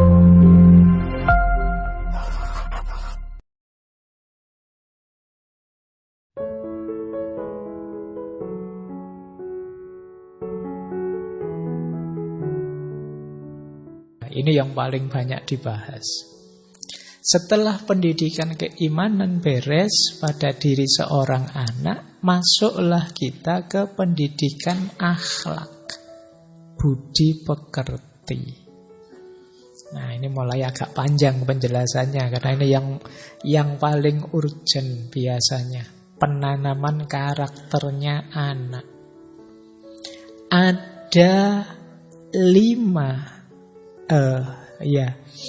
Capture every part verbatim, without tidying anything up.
Ini yang paling banyak dibahas. Setelah pendidikan keimanan beres pada diri seorang anak, masuklah kita ke pendidikan akhlak, budi pekerti. Nah, ini mulai agak panjang penjelasannya karena ini yang yang paling urgent biasanya, penanaman karakternya anak. Ada lima Uh, ya,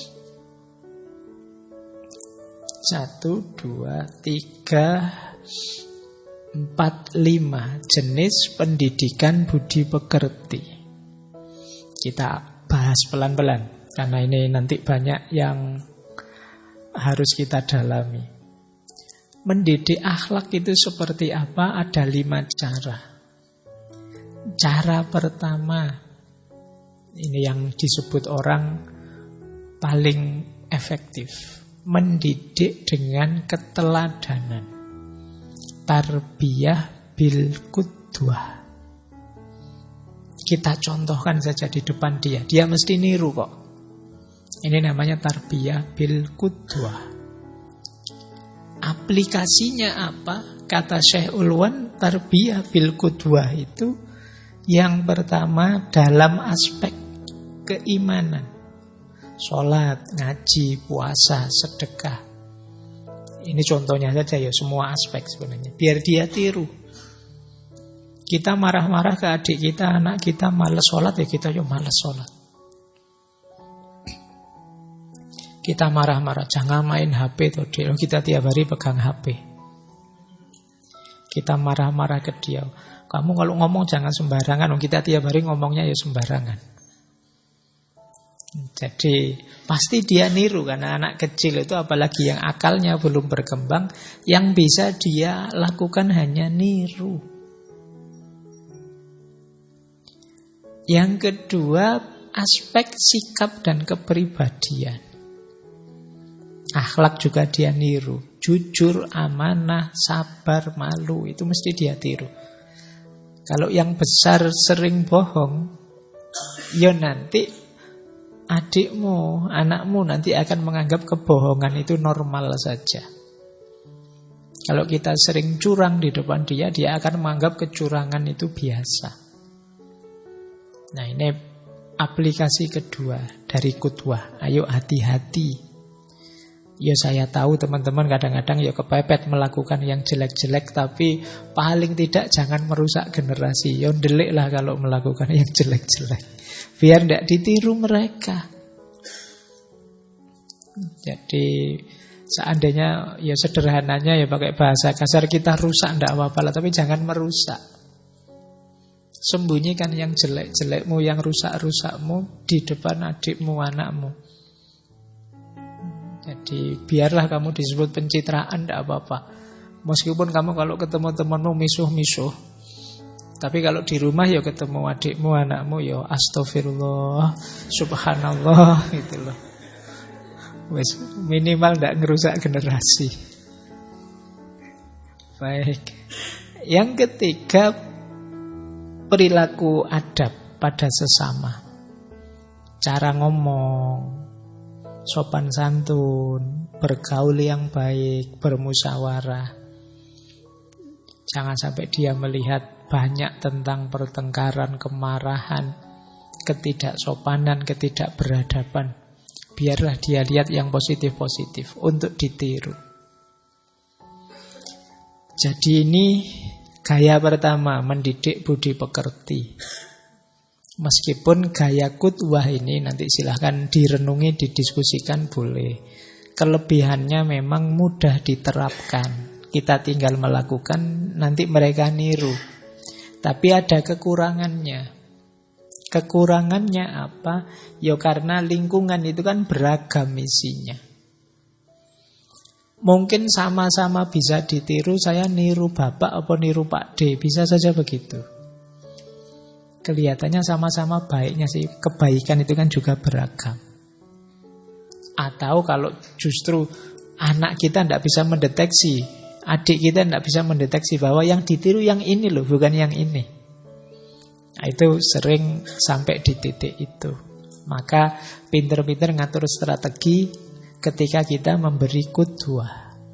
satu, dua, tiga, empat, lima jenis pendidikan budi pekerti. Kita bahas pelan-pelan karena ini nanti banyak yang harus kita dalami. Mendidik akhlak itu seperti apa? Ada lima cara. Cara pertama, ini yang disebut orang paling efektif, mendidik dengan keteladanan. Tarbiyah bil qudwah. Kita contohkan saja di depan dia, dia mesti niru kok. Ini namanya tarbiyah bil qudwah. Aplikasinya apa? Kata Syekh Ulwan, tarbiyah bil qudwah itu yang pertama dalam aspek keimanan, sholat, ngaji, puasa, sedekah. Ini contohnya saja ya, semua aspek sebenarnya. Biar dia tiru. Kita marah-marah ke adik kita, anak kita malas sholat, ya kita juga malas sholat. Kita marah-marah, jangan main H P tuh, kita tiap hari pegang H P. Kita marah-marah ke dia, kamu kalau ngomong jangan sembarangan, kita tiap hari ngomongnya ya sembarangan. Jadi pasti dia niru karena anak kecil itu apalagi yang akalnya belum berkembang, yang bisa dia lakukan hanya niru. Yang kedua, aspek sikap dan kepribadian. Akhlak juga dia niru. Jujur, amanah, sabar, malu, itu mesti dia tiru. Kalau yang besar sering bohong, ya nanti adikmu, anakmu nanti akan menganggap kebohongan itu normal saja. Kalau kita sering curang di depan dia, dia akan menganggap kecurangan itu biasa. Nah, ini aplikasi kedua dari qudwah. Ayo hati-hati. Ya saya tahu teman-teman kadang-kadang ya kepepet melakukan yang jelek-jelek, tapi paling tidak jangan merusak generasi. Ya ndeliklah kalau melakukan yang jelek-jelek, biar tidak ditiru mereka. Jadi seandainya ya sederhananya ya pakai bahasa kasar, kita rusak tidak apa-apa lah, tapi jangan merusak. Sembunyikan yang jelek-jelekmu, yang rusak-rusakmu di depan adikmu, anakmu. Jadi biarlah kamu disebut pencitraan, tidak apa-apa. Meskipun kamu kalau ketemu temanmu misuh-misuh, tapi kalau di rumah ya ketemu adikmu, anakmu ya astagfirullah, subhanallah, gitu loh. Wes minimal tidak ngerusak generasi. Baik. Yang ketiga, perilaku adab pada sesama. Cara ngomong, sopan santun, bergaul yang baik, bermusyawarah. Jangan sampai dia melihat banyak tentang pertengkaran, kemarahan, ketidaksopanan, ketidakberadaban. Biarlah dia lihat yang positif-positif untuk ditiru. Jadi ini gaya pertama, mendidik budi pekerti. Meskipun gaya qudwah ini nanti silahkan direnungi, didiskusikan boleh. Kelebihannya memang mudah diterapkan. Kita tinggal melakukan, nanti mereka niru. Tapi ada kekurangannya. Kekurangannya apa? Ya karena lingkungan itu kan beragam isinya. Mungkin sama-sama bisa ditiru, saya niru bapak apa niru Pak D, bisa saja begitu. Kelihatannya sama-sama baiknya sih, kebaikan itu kan juga beragam. Atau kalau justru anak kita tidak bisa mendeteksi, adik kita tidak bisa mendeteksi bahwa yang ditiru yang ini loh, bukan yang ini. Nah, itu sering sampai di titik itu. Maka pinter-pinter ngatur strategi ketika kita memberi qudwah.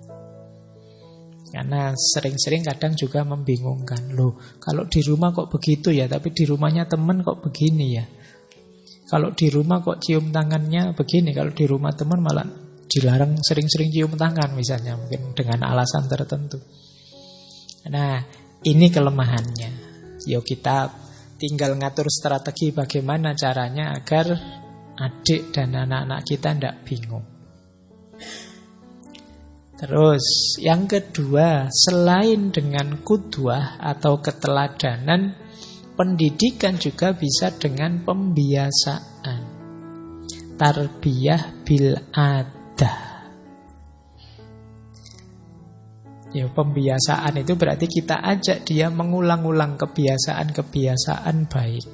Karena sering-sering kadang juga membingungkan. Loh, kalau di rumah kok begitu ya, tapi di rumahnya teman kok begini ya. Kalau di rumah kok cium tangannya begini, kalau di rumah teman malah dilarang sering-sering cium tangan misalnya, mungkin dengan alasan tertentu. Nah, ini kelemahannya. Yo kita tinggal ngatur strategi bagaimana caranya agar adik dan anak-anak kita tidak bingung. Terus yang kedua, selain dengan qudwah atau keteladanan, pendidikan juga bisa dengan pembiasaan. Tarbiyah bil adah. Ya, pembiasaan itu berarti kita ajak dia mengulang-ulang kebiasaan-kebiasaan baik.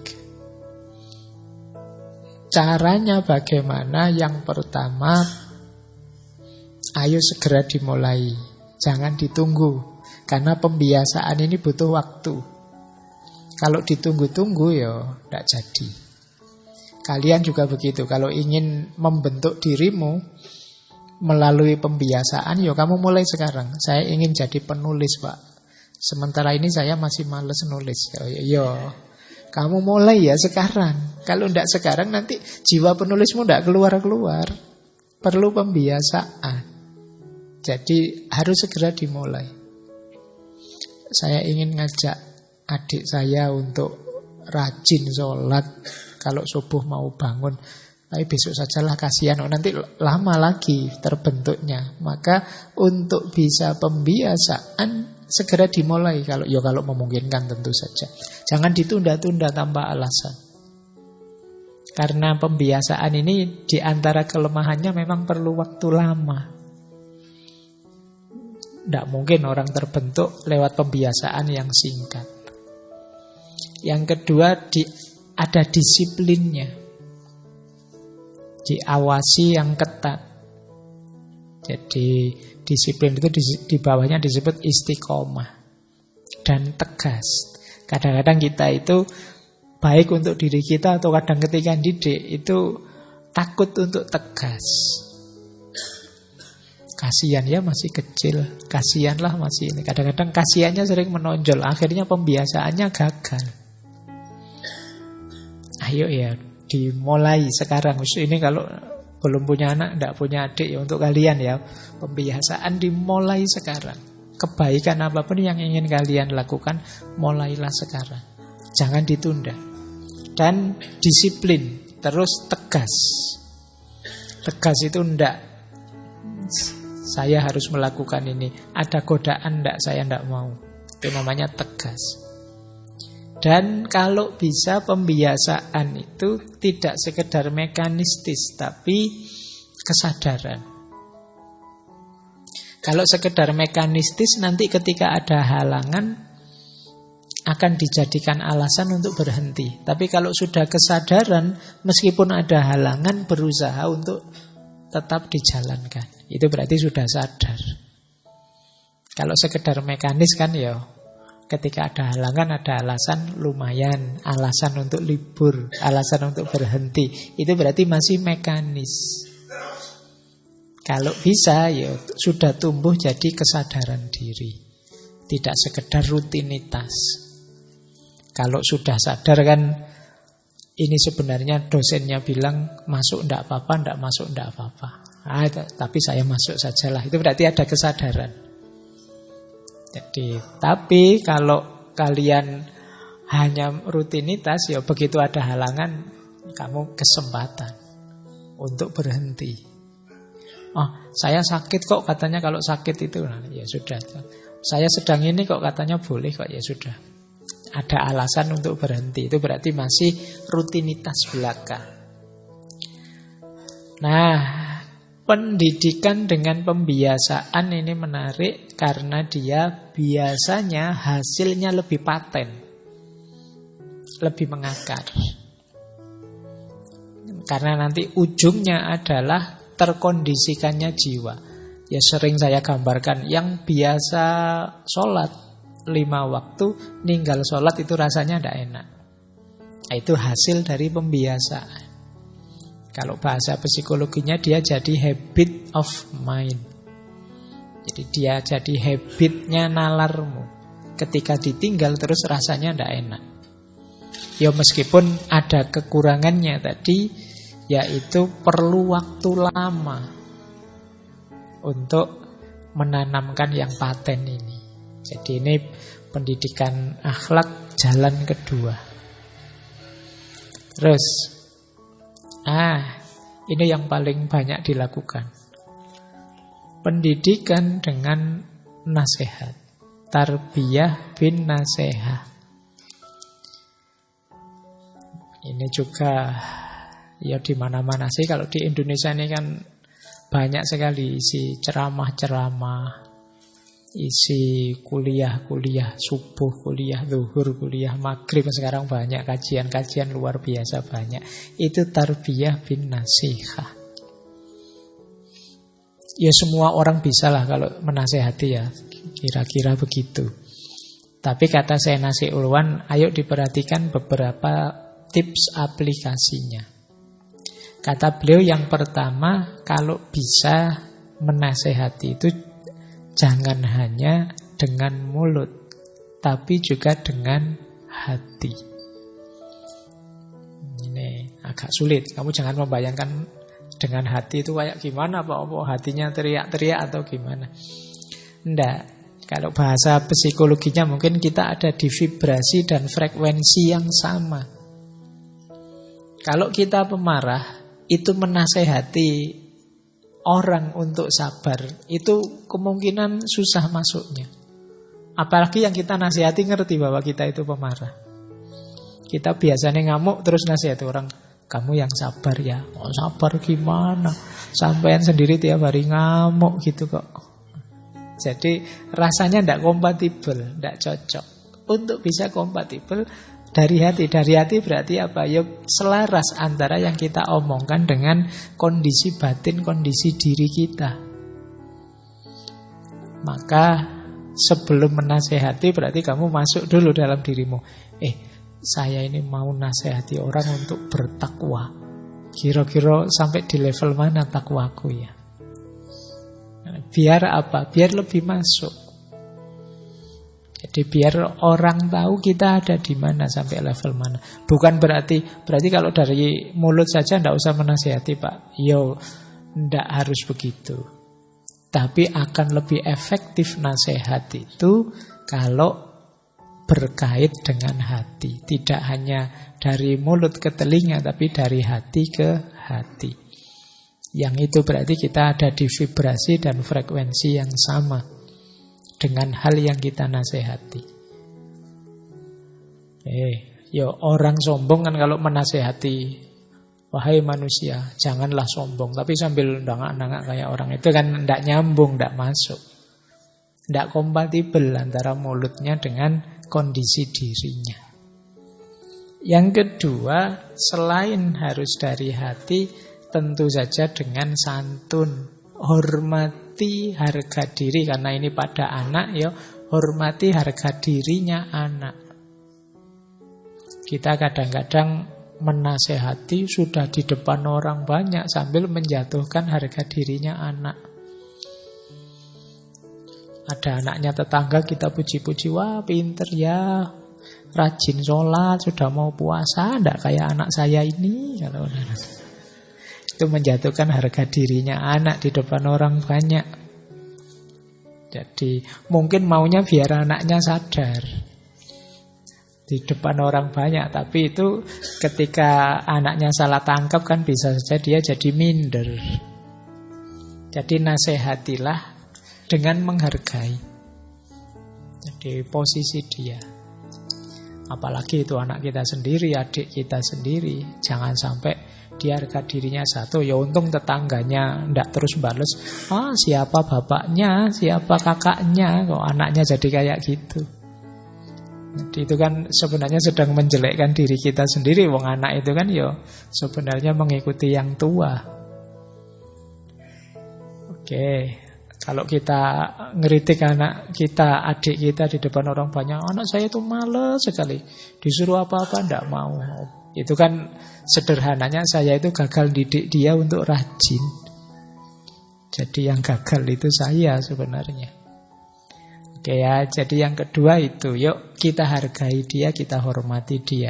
Caranya bagaimana? Yang pertama, ayo segera dimulai. Jangan ditunggu. Karena pembiasaan ini butuh waktu. Kalau ditunggu-tunggu ya tidak jadi. Kalian juga begitu. Kalau ingin membentuk dirimu melalui pembiasaan, ya kamu mulai sekarang. Saya ingin jadi penulis, Pak. Sementara ini saya masih males nulis. Ya, kamu mulai ya sekarang. Kalau tidak sekarang nanti jiwa penulismu tidak keluar-keluar. Perlu pembiasaan. Jadi harus segera dimulai. Saya ingin ngajak adik saya untuk rajin sholat kalau subuh mau bangun. Tapi besok sajalah, kasihan, oh, nanti lama lagi terbentuknya. Maka untuk bisa pembiasaan segera dimulai kalau ya kalau memungkinkan tentu saja. Jangan ditunda-tunda tanpa alasan. Karena pembiasaan ini di antara kelemahannya memang perlu waktu lama. Tidak mungkin orang terbentuk lewat pembiasaan yang singkat. Yang kedua, di, ada disiplinnya. Diawasi yang ketat. Jadi disiplin itu di, di bawahnya disebut istiqomah dan tegas. Kadang-kadang kita itu baik untuk diri kita atau kadang ketika didik itu takut untuk tegas. Kasihan ya masih kecil, kasihanlah masih ini. Kadang-kadang kasihannya sering menonjol, akhirnya pembiasaannya gagal. Ayo ya, dimulai sekarang. Ini kalau belum punya anak, tidak punya adik ya, untuk kalian ya, pembiasaan dimulai sekarang. Kebaikan apapun yang ingin kalian lakukan, mulailah sekarang. Jangan ditunda. Dan disiplin, terus tegas. Tegas itu ndak, saya harus melakukan ini. Ada godaan ndak, saya ndak mau. Itu namanya tegas. Dan kalau bisa pembiasaan itu tidak sekedar mekanistis, tapi kesadaran. Kalau sekedar mekanistis, nanti ketika ada halangan akan dijadikan alasan untuk berhenti. Tapi kalau sudah kesadaran, meskipun ada halangan, berusaha untuk tetap dijalankan. Itu berarti sudah sadar. Kalau sekedar mekanis kan ya, ketika ada halangan, ada alasan lumayan, alasan untuk libur, alasan untuk berhenti. Itu berarti masih mekanis. Kalau bisa ya sudah tumbuh jadi kesadaran diri. Tidak sekedar rutinitas. Kalau sudah sadar kan, ini sebenarnya dosennya bilang masuk ndak apa-apa, ndak masuk ndak apa-apa. Ah, tapi saya masuk sajalah. Itu berarti ada kesadaran. Jadi, tapi kalau kalian hanya rutinitas, ya begitu ada halangan, kamu kesempatan untuk berhenti. Oh, saya sakit kok katanya, kalau sakit itu, nah, ya sudah. Saya sedang ini kok katanya boleh kok, ya sudah. Ada alasan untuk berhenti. Itu berarti masih rutinitas belaka. Nah, pendidikan dengan pembiasaan ini menarik karena dia biasanya hasilnya lebih paten, lebih mengakar. Karena nanti ujungnya adalah terkondisikannya jiwa. Ya sering saya gambarkan, yang biasa sholat lima waktu, ninggal sholat itu rasanya tidak enak. Itu hasil dari pembiasaan. Kalau bahasa psikologinya dia jadi habit of mind. Jadi dia jadi habitnya nalarmu. Ketika ditinggal terus rasanya tidak enak. Ya meskipun ada kekurangannya tadi, yaitu perlu waktu lama untuk menanamkan yang paten ini. Jadi ini pendidikan akhlak jalan kedua. Terus, ah, ini yang paling banyak dilakukan. Pendidikan dengan nasihat. Tarbiyah bin nasihat. Ini juga ya di mana-mana sih, kalau di Indonesia ini kan banyak sekali isi ceramah-ceramah, isi kuliah-kuliah subuh, kuliah zuhur, kuliah maghrib. Sekarang banyak kajian-kajian luar biasa banyak. Itu tarbiyah bin nasihat. Ya semua orang bisa lah kalau menasehati ya, kira-kira begitu. Tapi kata saya Nasi Ulwan, ayo diperhatikan beberapa tips aplikasinya. Kata beliau yang pertama, kalau bisa menasehati itu jangan hanya dengan mulut, tapi juga dengan hati. Ini agak sulit. Kamu jangan membayangkan dengan hati itu kayak gimana, Pak? Apa hatinya teriak-teriak atau gimana? Enggak. Kalau bahasa psikologinya mungkin kita ada di vibrasi dan frekuensi yang sama. Kalau kita pemarah, itu menasehati orang untuk sabar, itu kemungkinan susah masuknya. Apalagi yang kita nasihati ngerti bahwa kita itu pemarah. Kita biasanya ngamuk terus nasihati orang, kamu yang sabar ya. Oh sabar gimana? Sampean sendiri tiap hari ngamuk gitu kok. Jadi rasanya tidak kompatibel, tidak cocok. Untuk bisa kompatibel dari hati. Dari hati berarti apa? Ya selaras antara yang kita omongkan dengan kondisi batin, kondisi diri kita. Maka sebelum menasehati berarti kamu masuk dulu dalam dirimu. Eh, saya ini mau nasihati orang untuk bertakwa. Kira-kira sampai di level mana takwaku ya? Biar apa? Biar lebih masuk. Jadi biar orang tahu kita ada di mana, sampai level mana. Bukan berarti berarti kalau dari mulut saja tidak usah menasihati, Pak. Yo, tidak harus begitu. Tapi akan lebih efektif nasihat itu kalau berkait dengan hati. Tidak hanya dari mulut ke telinga, tapi dari hati ke hati. Yang itu berarti kita ada di vibrasi dan frekuensi yang sama dengan hal yang kita nasihati. Eh, yo orang sombong kan kalau menasihati, wahai manusia, janganlah sombong. Tapi sambil ndangak-ndangak kayak orang itu kan tidak nyambung, tidak masuk. Tidak kompatibel antara mulutnya dengan kondisi dirinya. Yang kedua, selain harus dari hati, tentu saja dengan santun. Hormati harga diri, karena ini pada anak ya, hormati harga dirinya anak. Kita kadang-kadang menasehati sudah di depan orang banyak sambil menjatuhkan harga dirinya anak. Ada anaknya tetangga kita puji-puji, wah pinter ya, rajin sholat, sudah mau puasa, tidak kayak anak saya ini. Kalau itu menjatuhkan harga dirinya anak di depan orang banyak. Jadi mungkin maunya biar anaknya sadar di depan orang banyak, tapi itu ketika anaknya salah tangkap kan bisa saja dia jadi minder. Jadi nasihatilah dengan menghargai. Jadi posisi dia. Apalagi itu anak kita sendiri, adik kita sendiri, jangan sampai dia harga dirinya satu. Ya untung tetangganya ndak terus bales, ah siapa bapaknya, siapa kakaknya, kok anaknya jadi kayak gitu. Jadi itu kan sebenarnya sedang menjelekkan diri kita sendiri. Wong anak itu kan ya sebenarnya mengikuti yang tua. Oke, kalau kita ngeritik anak kita, adik kita di depan orang banyak, anak saya itu males sekali, disuruh apa-apa ndak mau. Itu kan sederhananya saya itu gagal didik dia untuk rajin. Jadi yang gagal itu saya sebenarnya. Oke ya, jadi yang kedua itu, yuk kita hargai dia, kita hormati dia.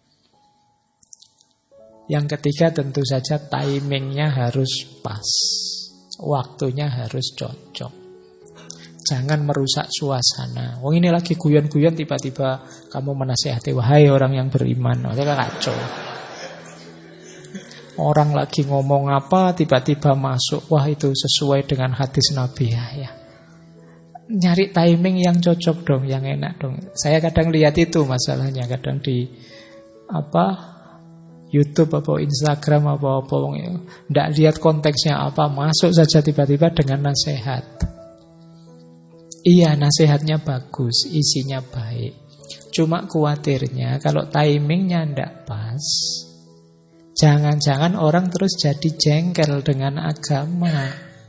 Yang ketiga tentu saja timingnya harus pas. Waktunya harus cocok. Jangan merusak suasana. Wong ini lagi guyon-guyon tiba-tiba kamu menasehati, wahai orang yang beriman. Oh, itu kacau. Orang lagi ngomong apa tiba-tiba masuk, wah itu sesuai dengan hadis Nabi ya, ya. Nyari timing yang cocok dong, yang enak dong. Saya kadang lihat itu masalahnya, kadang di apa YouTube apa Instagram apa apa ndak lihat konteksnya apa, masuk saja tiba-tiba dengan nasihat. Iya, nasihatnya bagus, isinya baik. Cuma khawatirnya kalau timingnya ndak pas, jangan-jangan orang terus jadi jengkel dengan agama.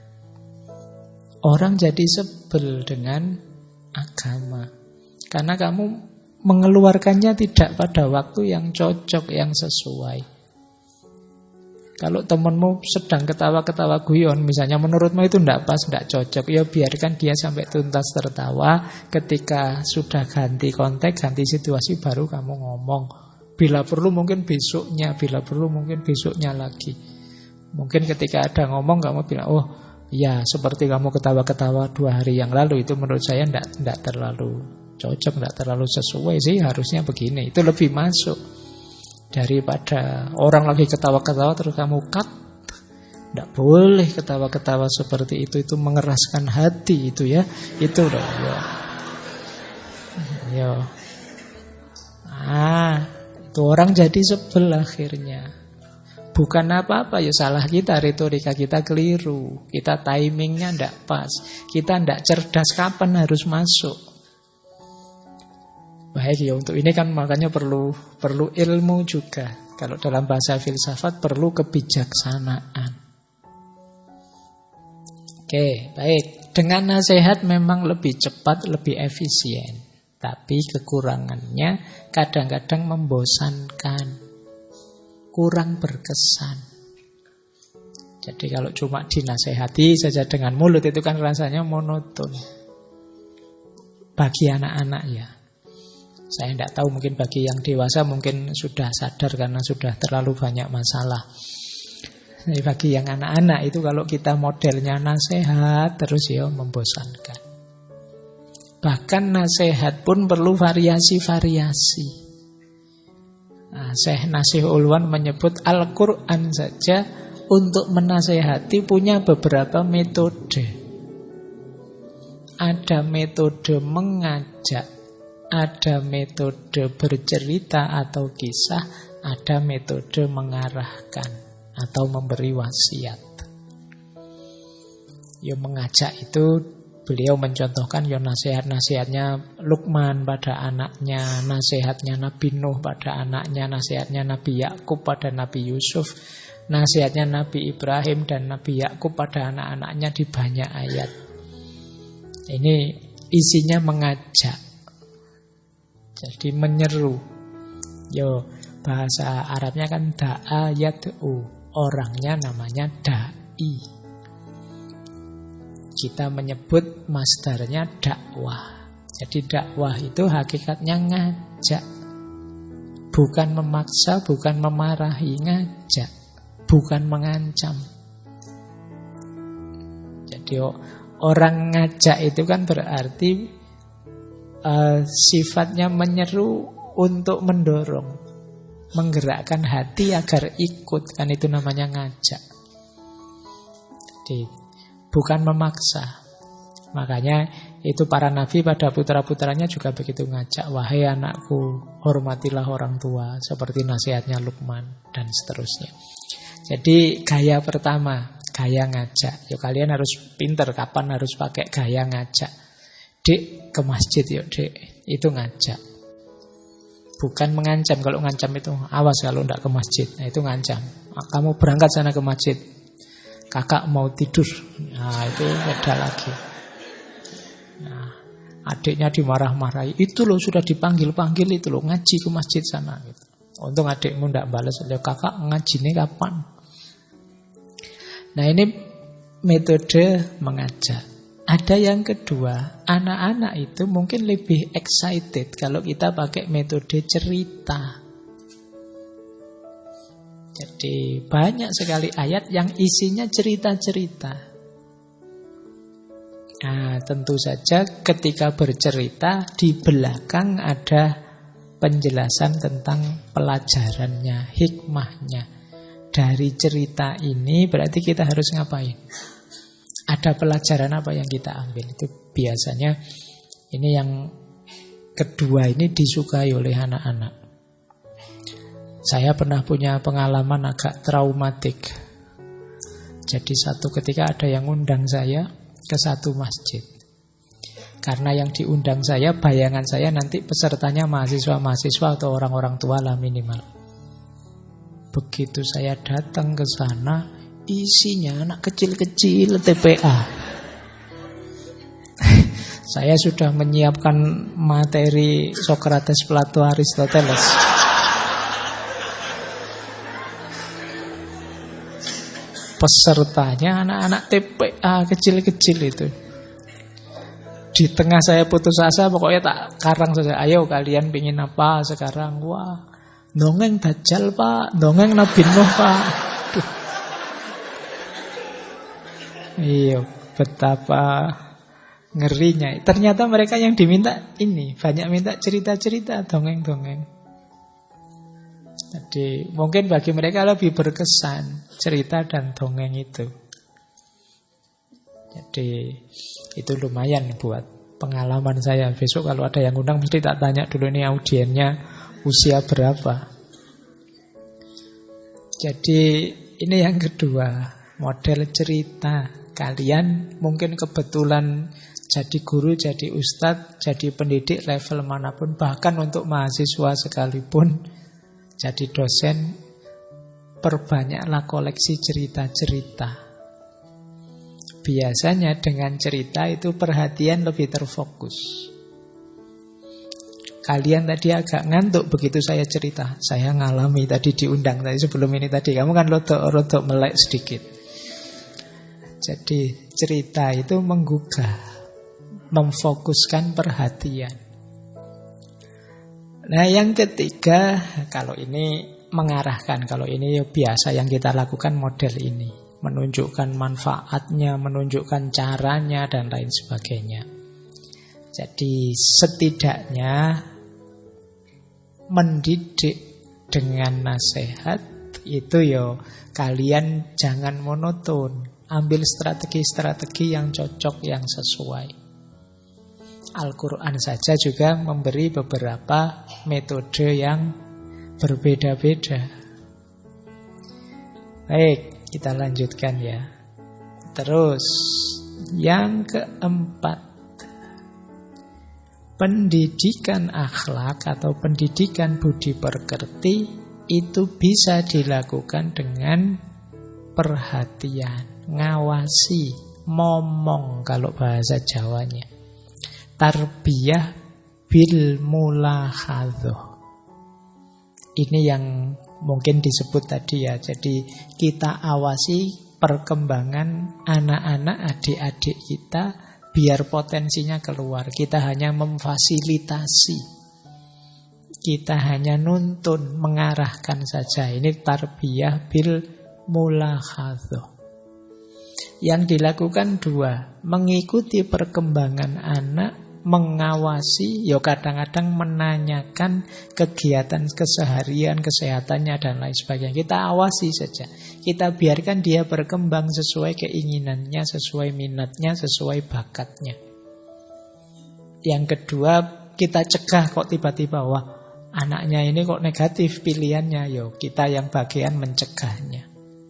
Orang jadi sebel dengan agama karena kamu mengeluarkannya tidak pada waktu yang cocok, yang sesuai. Kalau temanmu sedang ketawa-ketawa guyon, misalnya menurutmu itu tidak pas, tidak cocok, ya biarkan dia sampai tuntas tertawa. Ketika sudah ganti konteks, ganti situasi, baru kamu ngomong. Bila perlu mungkin besoknya, bila perlu mungkin besoknya lagi. Mungkin ketika ada ngomong kamu bilang, oh ya seperti kamu ketawa-ketawa dua hari yang lalu, itu menurut saya tidak, tidak terlalu cocok, tidak terlalu sesuai sih, harusnya begini. Itu lebih masuk daripada orang lagi ketawa-ketawa terus kamu cut. Tidak boleh ketawa-ketawa seperti itu, itu mengeraskan hati itu ya. Itu udah ya. Yo. Ah, itu orang jadi sebel akhirnya. Bukan apa-apa, ya salah kita, retorika kita keliru. Kita timingnya tidak pas. Kita tidak cerdas kapan harus masuk. Baik ya, untuk ini kan makanya perlu perlu ilmu juga. Kalau dalam bahasa filsafat perlu kebijaksanaan. Oke, baik. Dengan nasihat memang lebih cepat, lebih efisien. Tapi kekurangannya kadang-kadang membosankan, kurang berkesan. Jadi kalau cuma dinasehati saja dengan mulut itu kan rasanya monoton. Bagi anak-anak ya. Saya tidak tahu, mungkin bagi yang dewasa mungkin sudah sadar karena sudah terlalu banyak masalah. Jadi bagi yang anak-anak itu kalau kita modelnya nasihat terus ya membosankan. Bahkan nasihat pun perlu variasi-variasi. Nah, Syekh Nasih Ulwan menyebut Al-Quran saja untuk menasehati punya beberapa metode. Ada metode mengajak, ada metode bercerita atau kisah, ada metode mengarahkan atau memberi wasiat. Ya mengajak itu beliau mencontohkan ya nasihat-nasihatnya Luqman pada anaknya, nasihatnya Nabi Nuh pada anaknya, nasihatnya Nabi Yakub pada Nabi Yusuf, nasihatnya Nabi Ibrahim dan Nabi Yakub pada anak-anaknya di banyak ayat. Ini isinya mengajak. Jadi menyeru. Yo, bahasa Arabnya kan da'a yad'u. Orangnya namanya da'i. Kita menyebut masdarnya dakwah. Jadi dakwah itu hakikatnya ngajak. Bukan memaksa, bukan memarahi, ngajak. Bukan mengancam. Jadi orang ngajak itu kan berarti Uh, sifatnya menyeru untuk mendorong, menggerakkan hati agar ikut, kan itu namanya ngajak. Jadi bukan memaksa. Makanya itu para nabi pada putra-putranya juga begitu ngajak, wahai anakku, hormatilah orang tua, seperti nasihatnya Luqman dan seterusnya. Jadi gaya pertama, gaya ngajak. Yuk kalian harus pinter kapan harus pakai gaya ngajak. Dek, ke masjid yuk dek. Itu ngajak. Bukan mengancam. Kalau ngancam itu awas kalau tidak ke masjid. Nah itu ngancam. Kamu berangkat sana ke masjid. kakak mau tidur. Nah, itu beda lagi. Nah, adiknya dimarah-marahi. Itu loh sudah dipanggil-panggil itu loh, ngaji ke masjid sana. Gitu. Untung adikmu tidak balas. Kakak ngaji ini kapan? Nah, ini metode mengajak. Ada yang kedua, anak-anak itu mungkin lebih excited kalau kita pakai metode cerita. Jadi banyak sekali ayat yang isinya cerita-cerita. Nah, tentu saja ketika bercerita di belakang ada penjelasan tentang pelajarannya, hikmahnya. Dari cerita ini berarti kita harus ngapain? Ada pelajaran apa yang kita ambil? Itu biasanya ini yang kedua ini disukai oleh anak-anak. Saya pernah punya pengalaman agak traumatik. Jadi satu ketika ada yang undang saya ke satu masjid. Karena yang diundang saya, bayangan saya nanti pesertanya mahasiswa-mahasiswa atau orang-orang tua lah minimal. Begitu saya datang ke sana, isinya anak kecil-kecil T P A. Saya sudah menyiapkan materi Socrates, Plato, Aristoteles. Pesertanya anak-anak T P A kecil-kecil itu. Di tengah saya putus asa, pokoknya tak karang saja. Ayo kalian pingin apa sekarang? Wah, dongeng Dajjal pak, dongeng Nabi Nuh pak. Duh. Iya, betapa ngerinya. Ternyata mereka yang diminta ini, banyak minta cerita-cerita, dongeng-dongeng. Jadi mungkin bagi mereka lebih berkesan cerita dan dongeng itu. Jadi itu lumayan buat pengalaman saya. Besok kalau ada yang undang mesti tak tanya dulu ini audiennya usia berapa. Jadi ini yang kedua, model cerita. Kalian mungkin kebetulan jadi guru, jadi ustadz, jadi pendidik level manapun, bahkan untuk mahasiswa sekalipun, jadi dosen, perbanyaklah koleksi cerita-cerita. Biasanya dengan cerita itu perhatian lebih terfokus. Kalian tadi agak ngantuk begitu saya cerita. Saya ngalami tadi diundang tadi sebelum ini tadi. Kamu kan rodok-rodok melek sedikit. Jadi cerita itu menggugah, memfokuskan perhatian. Nah yang ketiga, kalau ini mengarahkan, kalau ini biasa yang kita lakukan model ini, menunjukkan manfaatnya, menunjukkan caranya dan lain sebagainya. Jadi setidaknya mendidik dengan nasihat itu yo kalian jangan monoton. Ambil strategi-strategi yang cocok, yang sesuai. Al-Quran saja juga memberi beberapa metode yang berbeda-beda. Baik, kita lanjutkan ya. Terus, yang keempat. Pendidikan akhlak atau pendidikan budi pekerti itu bisa dilakukan dengan perhatian. Ngawasi, momong kalau bahasa Jawanya. Tarbiyah bil mulahadhah. Ini yang mungkin disebut tadi ya. Jadi kita awasi perkembangan anak-anak, adik-adik kita biar potensinya keluar. Kita hanya memfasilitasi. Kita hanya nuntun, mengarahkan saja. Ini tarbiyah bil mulahadhah. Yang dilakukan dua, mengikuti perkembangan anak, mengawasi, ya kadang-kadang menanyakan kegiatan keseharian, kesehatannya dan lain sebagainya. Kita awasi saja. Kita biarkan dia berkembang sesuai keinginannya, sesuai minatnya, sesuai bakatnya. Yang kedua, kita cegah kok tiba-tiba, wah anaknya ini kok negatif pilihannya, yo kita yang bagian mencegahnya.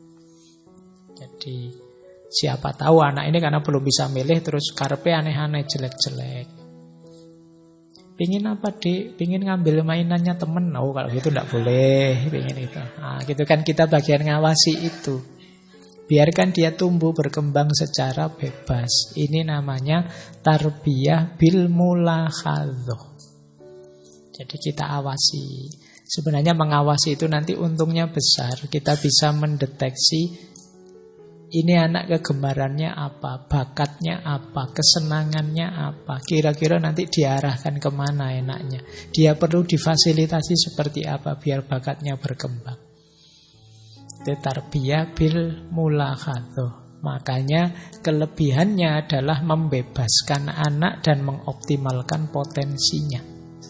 Jadi siapa tahu anak ini karena belum bisa milih terus karepe aneh-aneh, jelek-jelek. Pingin apa dik? Pingin ngambil mainannya temen. Oh kalau gitu tidak boleh. Pingin itu. Nah, gitu kan kita bagian ngawasi itu. Biarkan dia tumbuh berkembang secara bebas. Ini namanya tarbiyah bil mulahadzah. Jadi kita awasi. Sebenarnya mengawasi itu nanti untungnya besar. Kita bisa mendeteksi ini anak kegemarannya apa, bakatnya apa, kesenangannya apa. Kira-kira nanti diarahkan kemana enaknya. Dia perlu difasilitasi seperti apa biar bakatnya berkembang. Itu tarbiyah bil mulahadzah. Makanya kelebihannya adalah membebaskan anak dan mengoptimalkan potensinya.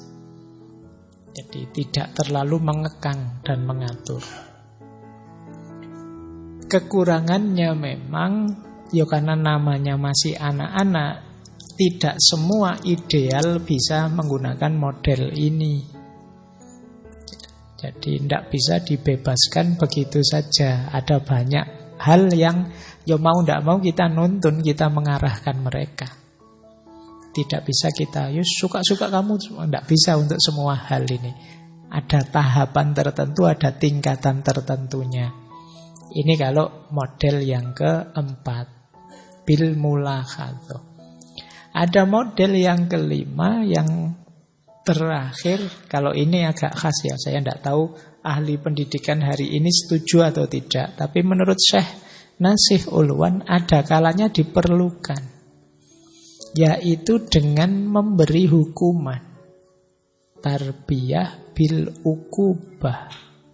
Jadi tidak terlalu mengekang dan mengatur. Kekurangannya memang ya karena namanya masih anak-anak, tidak semua ideal bisa menggunakan model ini. Jadi tidak bisa dibebaskan begitu saja. Ada banyak hal yang ya mau tidak mau kita nuntun, kita mengarahkan mereka. Tidak bisa kita, yus suka-suka kamu, tidak bisa untuk semua hal ini. Ada tahapan tertentu, ada tingkatan tertentunya. Ini kalau model yang keempat, bil mulahadzah. Ada model yang kelima, yang terakhir, kalau ini agak khas ya, saya tidak tahu ahli pendidikan hari ini setuju atau tidak. Tapi menurut Syekh Nasih Ulwan ada kalanya diperlukan, yaitu dengan memberi hukuman. Tarbiyah bil ukubah.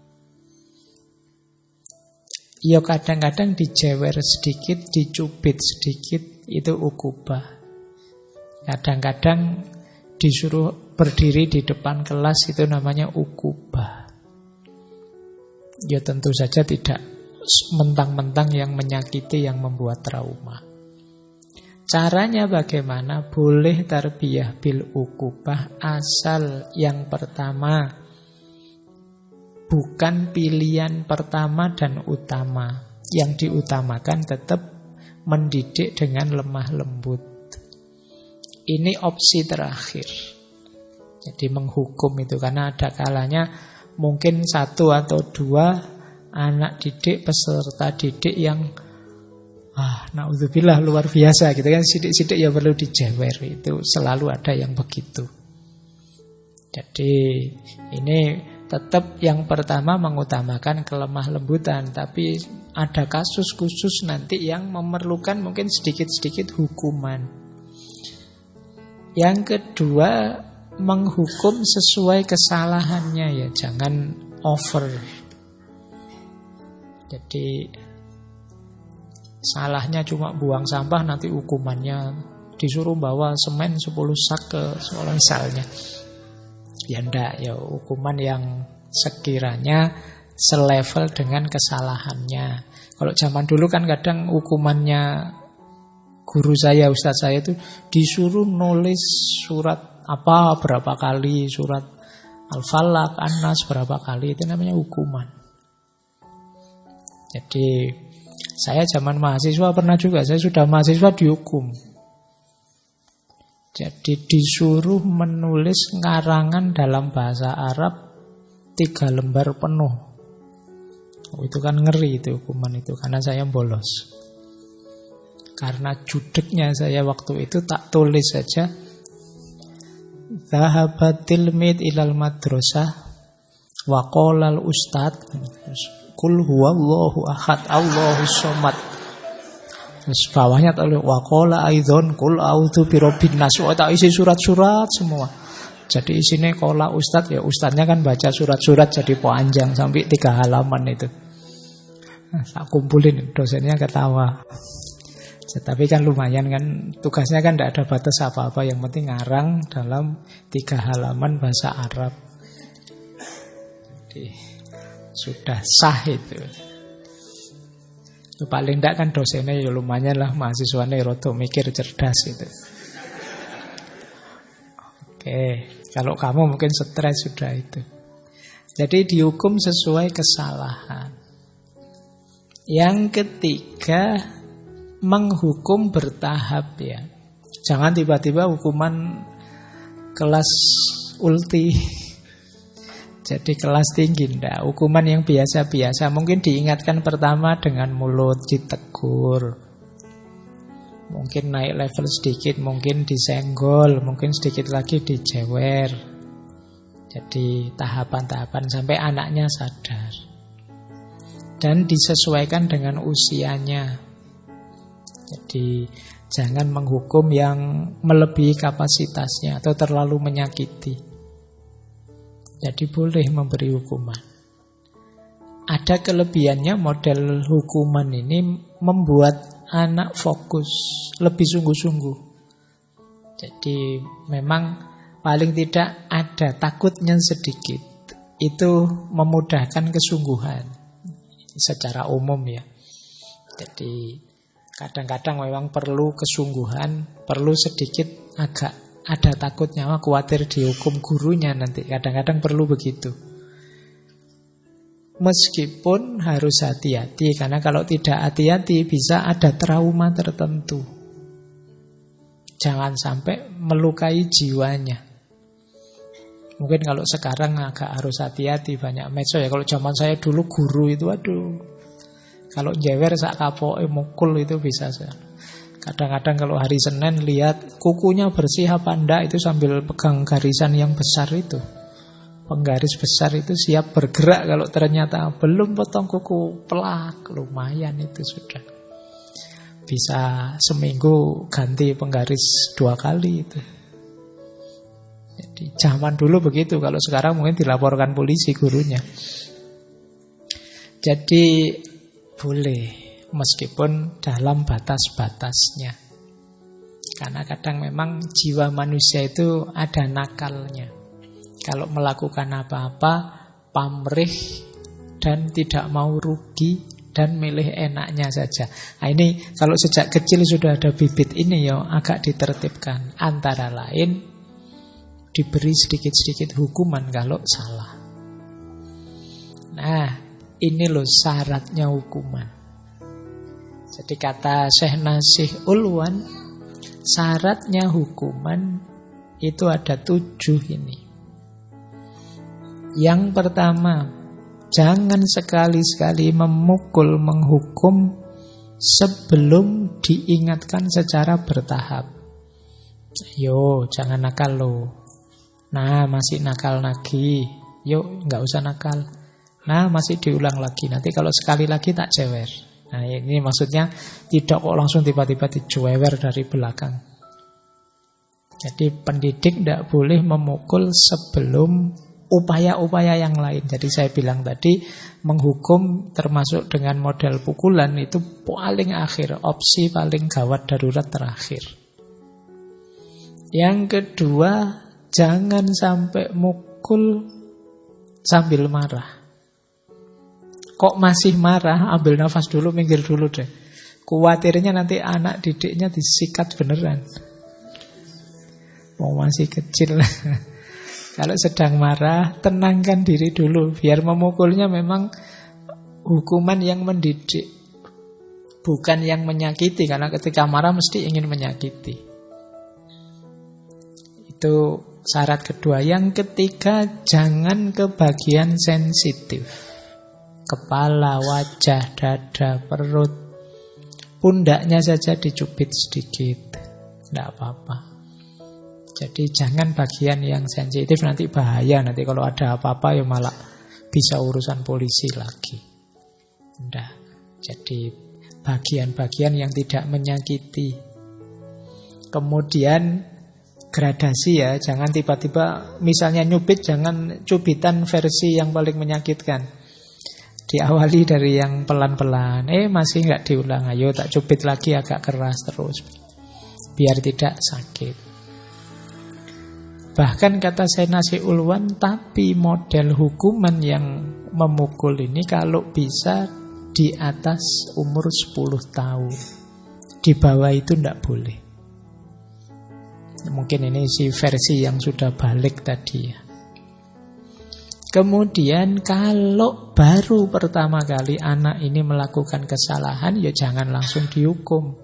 Ya kadang-kadang dijewer sedikit, dicubit sedikit, itu ukubah. Kadang-kadang disuruh berdiri di depan kelas, itu namanya ukubah. Ya tentu saja tidak mentang-mentang yang menyakiti, yang membuat trauma. Caranya bagaimana? Boleh tarbiyah bil ukubah, asal yang pertama bukan pilihan pertama dan utama. Yang diutamakan tetap mendidik dengan lemah lembut. Ini opsi terakhir. Jadi menghukum itu, karena ada kalanya mungkin satu atau dua anak didik, peserta didik yang ah, naudzubillah luar biasa gitu kan, sidik-sidik ya perlu dijewer. Itu selalu ada yang begitu. Jadi ini tetap yang pertama mengutamakan kelemah lembutan, tapi ada kasus khusus nanti yang memerlukan mungkin sedikit-sedikit hukuman. Yang kedua, menghukum sesuai kesalahannya ya, jangan over. Jadi salahnya cuma buang sampah, nanti hukumannya disuruh bawa semen sepuluh sak ke sekolah misalnya. Ya ndak, ya hukuman yang sekiranya selevel dengan kesalahannya. Kalau zaman dulu kan kadang hukumannya guru saya, ustaz saya itu disuruh nulis surat apa berapa kali, surat Al-Falaq, An-Nas berapa kali, itu namanya hukuman. Jadi saya zaman mahasiswa pernah juga, saya sudah mahasiswa dihukum. Jadi disuruh menulis karangan dalam bahasa Arab tiga lembar penuh. Oh, itu kan ngeri itu hukuman itu, karena saya bolos. Karena judeknya saya waktu itu tak tulis saja, Zahabatil mid ilal madrasah wa qolal ustad kul huwallahu ahad Allahus somad. Terus bawahnya tulis wa qola aidzon kul a'udzu birabbin nas. Oh, tak isi surat-surat semua. Jadi isinya qola ustad, ya ustadnya kan baca surat-surat jadi panjang sampai tiga halaman itu. Nah, tak kumpulin, dosennya ketawa. Tapi kan lumayan kan, tugasnya kan tidak ada batas apa-apa, yang penting ngarang dalam tiga halaman bahasa Arab. Jadi sudah sah itu. Itu paling tidak kan dosennya ya lumayan lah, mahasiswanya rodo mikir cerdas itu. Oke, kalau kamu mungkin stres sudah itu. Jadi dihukum sesuai kesalahan. Yang ketiga, menghukum bertahap ya. Jangan tiba-tiba hukuman kelas ulti. jadi kelas tinggi. Nggak, hukuman yang biasa-biasa. Mungkin diingatkan pertama dengan mulut, ditegur. Mungkin naik level sedikit, mungkin disenggol, mungkin sedikit lagi dijewer. Jadi tahapan-tahapan sampai anaknya sadar. Dan disesuaikan dengan usianya. Jadi jangan menghukum yang melebihi kapasitasnya atau terlalu menyakiti. Jadi boleh memberi hukuman. Ada kelebihannya model hukuman ini membuat anak fokus, lebih sungguh-sungguh. Jadi memang paling tidak ada takutnya sedikit. Itu memudahkan kesungguhan secara umum ya. Jadi kadang-kadang memang perlu kesungguhan, perlu sedikit agak ada takutnya, wah khawatir dihukum gurunya nanti. Kadang-kadang perlu begitu. Meskipun harus hati-hati, karena kalau tidak hati-hati bisa ada trauma tertentu. Jangan sampai melukai jiwanya. Mungkin kalau sekarang agak harus hati-hati, banyak medsos ya. Kalau zaman saya dulu guru itu aduh, kalau jewer sak kapoke mukul itu bisa. Kadang-kadang kalau hari Senin lihat kukunya bersih apa enggak itu sambil pegang garisan yang besar itu. Penggaris besar itu siap bergerak, kalau ternyata belum potong kuku pelak, lumayan itu sudah. Bisa seminggu ganti penggaris dua kali itu. Jadi zaman dulu begitu, kalau sekarang mungkin dilaporkan polisi gurunya. Jadi boleh, meskipun dalam batas-batasnya. Karena kadang memang jiwa manusia itu ada nakalnya. Kalau melakukan apa-apa pamrih dan tidak mau rugi dan milih enaknya saja. Nah ini kalau sejak kecil sudah ada bibit ini ya agak ditertibkan. Antara lain diberi sedikit-sedikit hukuman kalau salah. Nah ini loh syaratnya hukuman. Jadi kata Syekh Nasih Ulwan, syaratnya hukuman itu ada tujuh ini. Yang pertama, jangan sekali-sekali memukul, menghukum sebelum diingatkan secara bertahap. Yo, jangan nakal lo. Nah, masih nakal lagi. Yuk, nggak usah nakal. Nah, masih diulang lagi. Nanti kalau sekali lagi tak jewer. Nah, ini maksudnya tidak kok langsung tiba-tiba dijewer dari belakang. Jadi pendidik tidak boleh memukul sebelum upaya-upaya yang lain. Jadi saya bilang tadi, menghukum termasuk dengan model pukulan itu paling akhir, opsi paling gawat darurat terakhir. Yang kedua, jangan sampai mukul sambil marah. Kok masih marah, ambil nafas dulu, minggir dulu deh. Kuatirnya nanti anak didiknya disikat beneran. Mau masih kecil. Kalau sedang marah, tenangkan diri dulu. Biar memukulnya memang hukuman yang mendidik, bukan yang menyakiti. Karena ketika marah mesti ingin menyakiti. Itu syarat kedua. Yang ketiga, jangan ke bagian sensitif. Kepala, wajah, dada, perut. Pundaknya saja dicubit sedikit, tidak apa-apa. Jadi jangan bagian yang sensitif, nanti bahaya. Nanti kalau ada apa-apa ya malah bisa urusan polisi lagi. Nggak. Jadi bagian-bagian yang tidak menyakiti. Kemudian gradasi ya, jangan tiba-tiba misalnya nyubit, jangan cubitan versi yang paling menyakitkan. Diawali dari yang pelan-pelan. Eh masih nggak diulang, ayo tak cubit lagi agak keras terus. Biar tidak sakit. Bahkan kata Syekh Nasih Ulwan, tapi model hukuman yang memukul ini kalau bisa di atas umur sepuluh tahun. Di bawah itu tidak boleh. Mungkin ini si versi yang sudah balik tadi ya. Kemudian kalau baru pertama kali anak ini melakukan kesalahan, ya jangan langsung dihukum.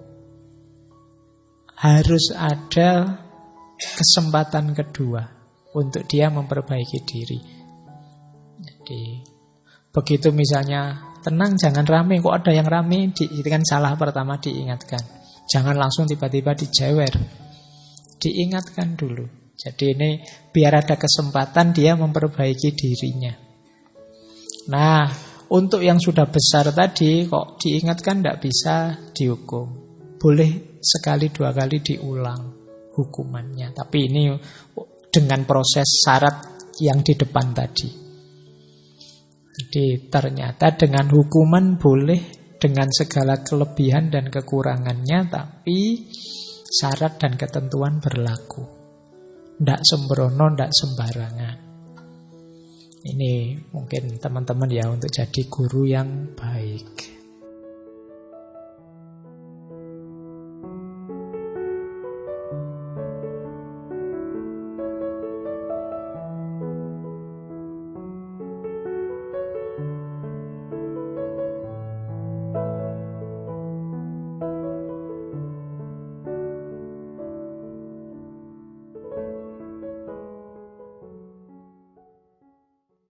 Harus ada kesempatan kedua untuk dia memperbaiki diri. Jadi begitu misalnya tenang jangan rame, kok ada yang rame, di, itu kan salah pertama diingatkan. Jangan langsung tiba-tiba dijewer, diingatkan dulu. Jadi ini biar ada kesempatan dia memperbaiki dirinya. Nah, untuk yang sudah besar tadi kok diingatkan tidak bisa dihukum. Boleh sekali dua kali diulang hukumannya. Tapi ini dengan proses syarat yang di depan tadi. Jadi ternyata dengan hukuman boleh dengan segala kelebihan dan kekurangannya, tapi syarat dan ketentuan berlaku. Tidak sembrono, tidak sembarangan. Ini mungkin teman-teman ya untuk jadi guru yang baik.